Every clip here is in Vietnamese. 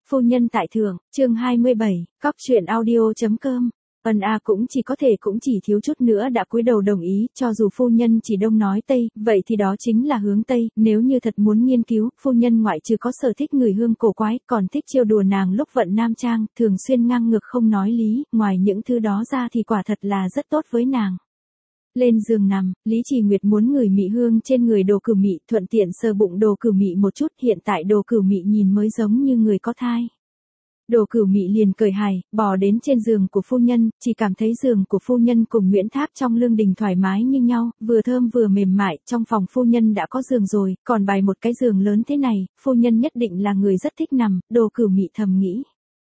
Phu nhân tại thượng, chương 27, cóc truyện audio.com. Cũng cũng chỉ thiếu chút nữa đã cúi đầu đồng ý, cho dù phu nhân chỉ đông nói tây, vậy thì đó chính là hướng tây, nếu như thật muốn nghiên cứu, phu nhân ngoại trừ có sở thích người hương cổ quái, còn thích trêu đùa nàng lúc vận nam trang, thường xuyên ngang ngược không nói lý, ngoài những thứ đó ra thì quả thật là rất tốt với nàng. Lên giường nằm, Lý Trì Nguyệt muốn ngửi mị hương trên người Đồ Cửu Mị, thuận tiện sờ bụng Đồ Cửu Mị một chút, hiện tại Đồ Cửu Mị nhìn mới giống như người có thai. Đồ Cửu Mị liền cười hài, bò đến trên giường của phu nhân, chỉ cảm thấy giường của phu nhân cùng Nguyễn Tháp trong lương đình thoải mái như nhau, vừa thơm vừa mềm mại, trong phòng phu nhân đã có giường rồi, còn bày một cái giường lớn thế này, phu nhân nhất định là người rất thích nằm, Đồ Cửu Mị thầm nghĩ.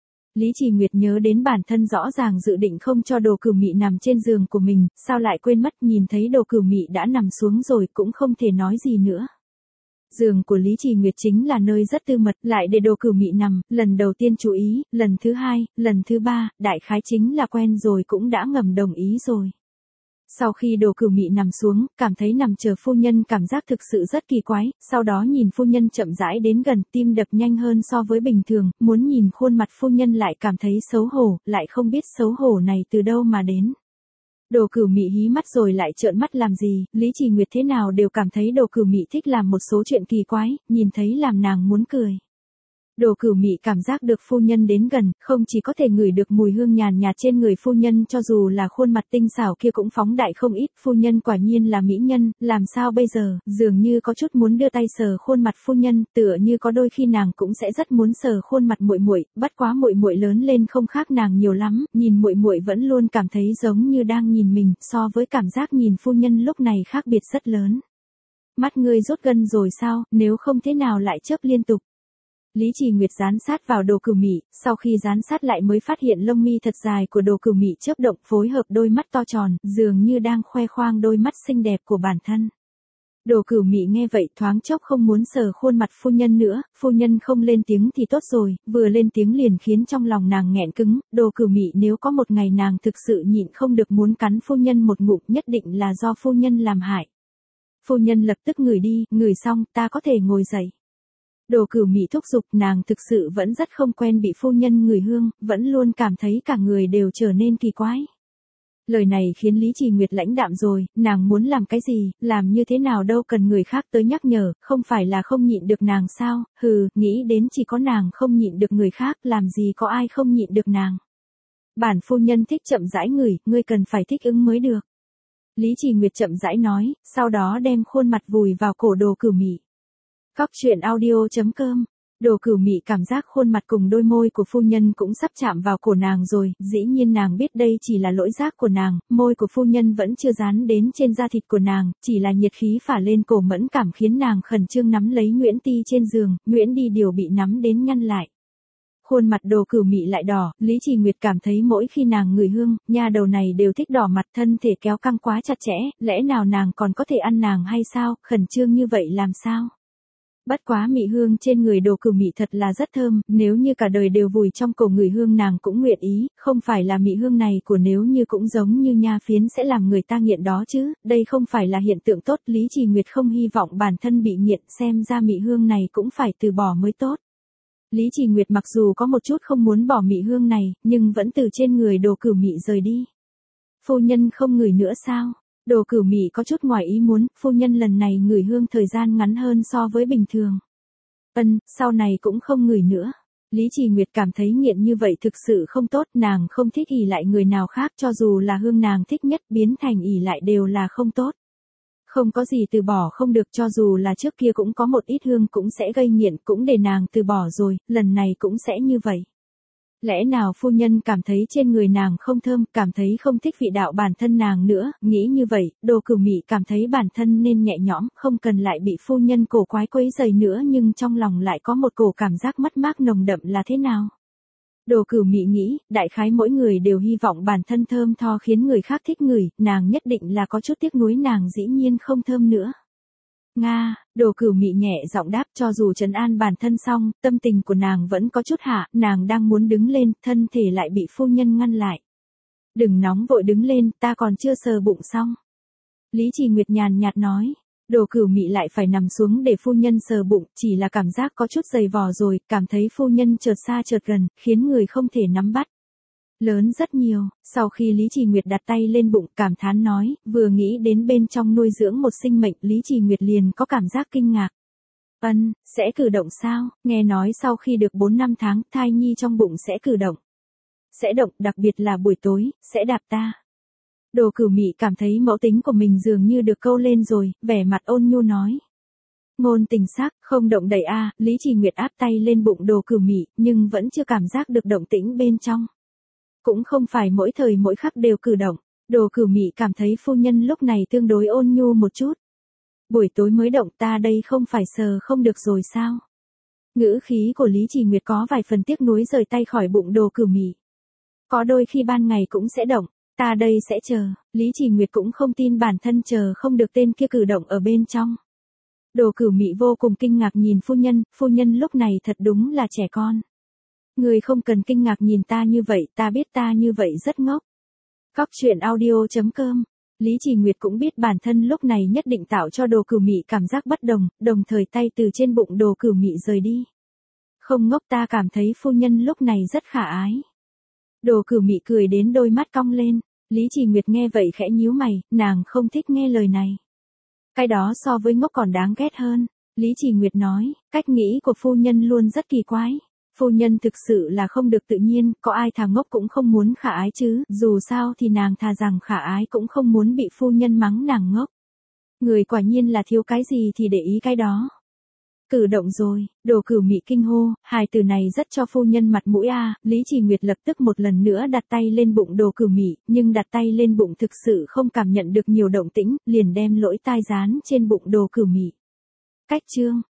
Lý Trì Nguyệt nhớ đến bản thân rõ ràng dự định không cho Đồ Cửu Mị nằm trên giường của mình, sao lại quên mất, nhìn thấy Đồ Cửu Mị đã nằm xuống rồi cũng không thể nói gì nữa. Giường của Lý Trì Nguyệt chính là nơi rất tư mật, lại để Đồ Cửu Mị nằm, lần đầu tiên chú ý, lần thứ hai, lần thứ ba, đại khái chính là quen rồi cũng đã ngầm đồng ý rồi. Sau khi Đồ Cửu Mị nằm xuống, cảm thấy nằm chờ phu nhân cảm giác thực sự rất kỳ quái, sau đó nhìn phu nhân chậm rãi đến gần, tim đập nhanh hơn so với bình thường, muốn nhìn khuôn mặt phu nhân lại cảm thấy xấu hổ, lại không biết xấu hổ này từ đâu mà đến. Đồ Cửu Mị hí mắt rồi lại trợn mắt làm gì, Lý Trì Nguyệt thế nào đều cảm thấy Đồ Cửu Mị thích làm một số chuyện kỳ quái, nhìn thấy làm nàng muốn cười. Đồ Cửu Mị cảm giác được phu nhân đến gần, không chỉ có thể ngửi được mùi hương nhàn nhạt trên người phu nhân, cho dù là khuôn mặt tinh xảo kia cũng phóng đại không ít, phu nhân quả nhiên là mỹ nhân, làm sao bây giờ, dường như có chút muốn đưa tay sờ khuôn mặt phu nhân, tựa như có đôi khi nàng cũng sẽ rất muốn sờ khuôn mặt muội muội, bất quá muội muội lớn lên không khác nàng nhiều lắm, nhìn muội muội vẫn luôn cảm thấy giống như đang nhìn mình, so với cảm giác nhìn phu nhân lúc này khác biệt rất lớn. Mắt ngươi rốt gân rồi sao, nếu không thế nào lại chớp liên tục. Lý Trì Nguyệt dán sát vào Đồ Cửu Mị, sau khi dán sát lại mới phát hiện lông mi thật dài của Đồ Cửu Mị chớp động, phối hợp đôi mắt to tròn, dường như đang khoe khoang đôi mắt xinh đẹp của bản thân. Đồ Cửu Mị nghe vậy thoáng chốc không muốn sờ khuôn mặt phu nhân nữa, phu nhân không lên tiếng thì tốt rồi, vừa lên tiếng liền khiến trong lòng nàng nghẹn cứng, Đồ Cửu Mị nếu có một ngày nàng thực sự nhịn không được muốn cắn phu nhân một ngụm, nhất định là do phu nhân làm hại. Phu nhân lập tức ngửi đi, ngửi xong, ta có thể ngồi dậy. Đồ Cửu Mị thúc giục, nàng thực sự vẫn rất không quen bị phu nhân ngửi hương, vẫn luôn cảm thấy cả người đều trở nên kỳ quái. Lời này khiến Lý Trì Nguyệt lãnh đạm rồi, nàng muốn làm cái gì, làm như thế nào đâu cần người khác tới nhắc nhở, không phải là không nhịn được nàng sao, nghĩ đến chỉ có nàng không nhịn được người khác, làm gì có ai không nhịn được nàng. Bản phu nhân thích chậm rãi ngửi, ngươi cần phải thích ứng mới được. Lý Trì Nguyệt chậm rãi nói, sau đó đem khuôn mặt vùi vào cổ Đồ Cửu Mị. Cóc truyện audio.com. Đồ Cửu Mị cảm giác khuôn mặt cùng đôi môi của phu nhân cũng sắp chạm vào cổ nàng rồi, dĩ nhiên nàng biết đây chỉ là lỗi giác của nàng, môi của phu nhân vẫn chưa dán đến trên da thịt của nàng, chỉ là nhiệt khí phả lên cổ mẫn cảm khiến nàng khẩn trương nắm lấy Nguyễn Ti trên giường, Nguyễn Đi Điều bị nắm đến nhăn lại. Khuôn mặt Đồ Cửu Mị lại đỏ, Lý Trì Nguyệt cảm thấy mỗi khi nàng ngửi hương, nha đầu này đều thích đỏ mặt, thân thể kéo căng quá chặt chẽ, lẽ nào nàng còn có thể ăn nàng hay sao, khẩn trương như vậy làm sao? Bất quá mị hương trên người Đồ Cửu Mị thật là rất thơm, nếu như cả đời đều vùi trong cổ người hương nàng cũng nguyện ý, không phải là mị hương này của nếu như cũng giống như nha phiến sẽ làm người ta nghiện đó chứ, đây không phải là hiện tượng tốt, Lý Trì Nguyệt không hy vọng bản thân bị nghiện, xem ra mị hương này cũng phải từ bỏ mới tốt. Lý Trì Nguyệt mặc dù có một chút không muốn bỏ mị hương này, nhưng vẫn từ trên người Đồ Cửu Mị rời đi. Phu nhân không ngửi nữa sao? Đồ Cửu Mị có chút ngoài ý muốn, phu nhân lần này ngửi hương thời gian ngắn hơn so với bình thường. Sau này cũng không ngửi nữa. Lý Trì Nguyệt cảm thấy nghiện như vậy thực sự không tốt, nàng không thích ỷ lại người nào khác, cho dù là hương nàng thích nhất biến thành ỷ lại đều là không tốt. Không có gì từ bỏ không được, cho dù là trước kia cũng có một ít hương cũng sẽ gây nghiện, cũng để nàng từ bỏ rồi, lần này cũng sẽ như vậy. Lẽ nào phu nhân cảm thấy trên người nàng không thơm, cảm thấy không thích vị đạo bản thân nàng nữa, nghĩ như vậy, Đồ Cửu Mị cảm thấy bản thân nên nhẹ nhõm, không cần lại bị phu nhân cổ quái quấy rầy nữa, nhưng trong lòng lại có một cổ cảm giác mất mát nồng đậm là thế nào? Đồ Cửu Mị nghĩ, đại khái mỗi người đều hy vọng bản thân thơm tho khiến người khác thích ngửi, nàng nhất định là có chút tiếc nuối nàng dĩ nhiên không thơm nữa. Nga, Đồ Cửu Mị nhẹ giọng đáp, cho dù trấn an bản thân xong, tâm tình của nàng vẫn có chút hạ, nàng đang muốn đứng lên, thân thể lại bị phu nhân ngăn lại. Đừng nóng vội đứng lên, ta còn chưa sờ bụng xong. Lý Trì Nguyệt nhàn nhạt nói. Đồ Cửu Mị lại phải nằm xuống để phu nhân sờ bụng, chỉ là cảm giác có chút dày vò rồi, cảm thấy phu nhân chợt xa chợt gần, khiến người không thể nắm bắt. Lớn rất nhiều, sau khi Lý Trì Nguyệt đặt tay lên bụng cảm thán nói, vừa nghĩ đến bên trong nuôi dưỡng một sinh mệnh, Lý Trì Nguyệt liền có cảm giác kinh ngạc. Sẽ cử động sao? Nghe nói sau khi được 4 năm tháng, thai nhi trong bụng sẽ cử động. Sẽ động, đặc biệt là buổi tối, sẽ đạp ta. Đồ Cửu Mị cảm thấy mẫu tính của mình dường như được câu lên rồi, vẻ mặt ôn nhu nói. Ngôn tình sắc, không động đậy a. Lý Trì Nguyệt áp tay lên bụng Đồ Cửu Mị, nhưng vẫn chưa cảm giác được động tĩnh bên trong. Cũng không phải mỗi thời mỗi khắc đều cử động, Đồ Cửu Mị cảm thấy phu nhân lúc này tương đối ôn nhu một chút. Buổi tối mới động, ta đây không phải sờ không được rồi sao? Ngữ khí của Lý Trì Nguyệt có vài phần tiếc nuối rời tay khỏi bụng Đồ Cửu Mị. Có đôi khi ban ngày cũng sẽ động, ta đây sẽ chờ. Lý Trì Nguyệt cũng không tin bản thân chờ không được tên kia cử động ở bên trong. Đồ Cửu Mị vô cùng kinh ngạc nhìn phu nhân lúc này thật đúng là trẻ con. Người không cần kinh ngạc nhìn ta như vậy, ta biết ta như vậy rất ngốc. Cóc truyện audio.com. Lý Trì Nguyệt cũng biết bản thân lúc này nhất định tạo cho Đồ Cửu Mị cảm giác bất đồng, đồng thời tay từ trên bụng Đồ Cửu Mị rời đi. Không ngốc, ta cảm thấy phu nhân lúc này rất khả ái. Đồ Cửu Mị cười đến đôi mắt cong lên, Lý Trì Nguyệt nghe vậy khẽ nhíu mày, nàng không thích nghe lời này. Cái đó so với ngốc còn đáng ghét hơn. Lý Trì Nguyệt nói, cách nghĩ của phu nhân luôn rất kỳ quái. Phu nhân thực sự là không được tự nhiên, có ai thà ngốc cũng không muốn khả ái chứ, dù sao thì nàng thà rằng khả ái cũng không muốn bị phu nhân mắng nàng ngốc. Người quả nhiên là thiếu cái gì thì để ý cái đó. Cử động rồi, Đồ Cửu Mị kinh hô, hài từ này rất cho phu nhân mặt mũi a. Lý Trì Nguyệt lập tức một lần nữa đặt tay lên bụng Đồ Cửu Mị, nhưng đặt tay lên bụng thực sự không cảm nhận được nhiều động tĩnh, liền đem lỗ tai dán trên bụng Đồ Cửu Mị. Cách chương